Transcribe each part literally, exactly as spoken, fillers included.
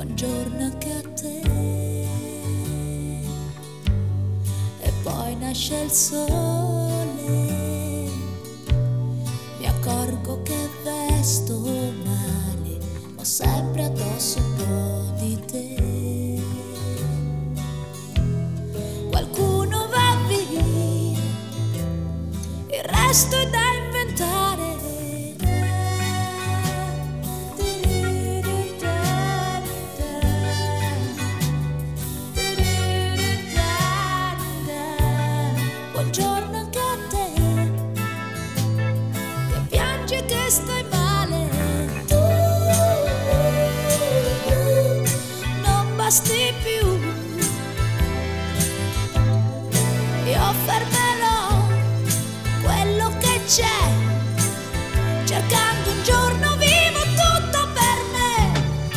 buongiorno anche a te. E poi nasce il sole, mi accorgo che vesto male, ho sempre addosso un po' di te. Qualcuno va via, il resto è da inventare. Buongiorno anche a te, che piangi e che stai male. Tu non basti più, io fermerò quello che c'è, cercando un giorno vivo tutto per me.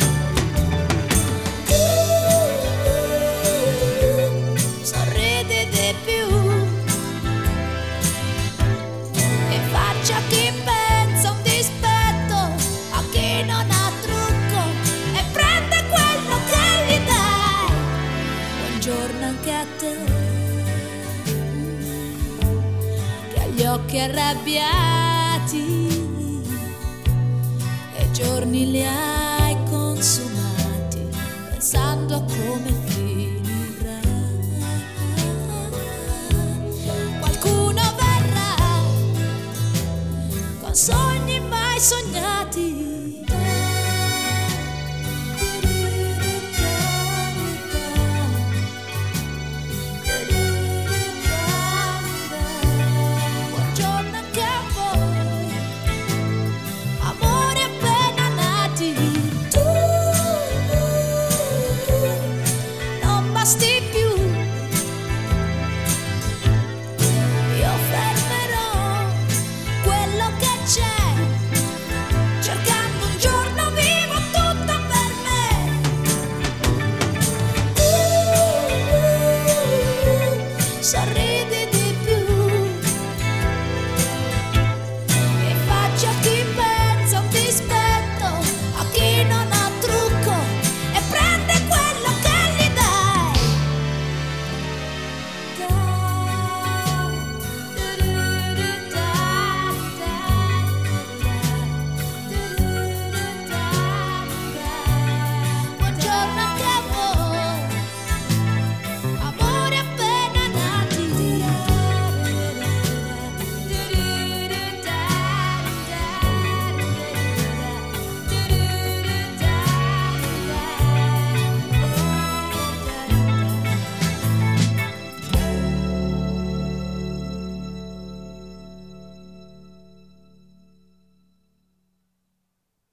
Tu sorridi di più e faccia a chi pensa un dispetto, a chi non ha trucco e prende quello che gli dai. Buongiorno anche a te, che ha gli occhi arrabbiati e giorni li ha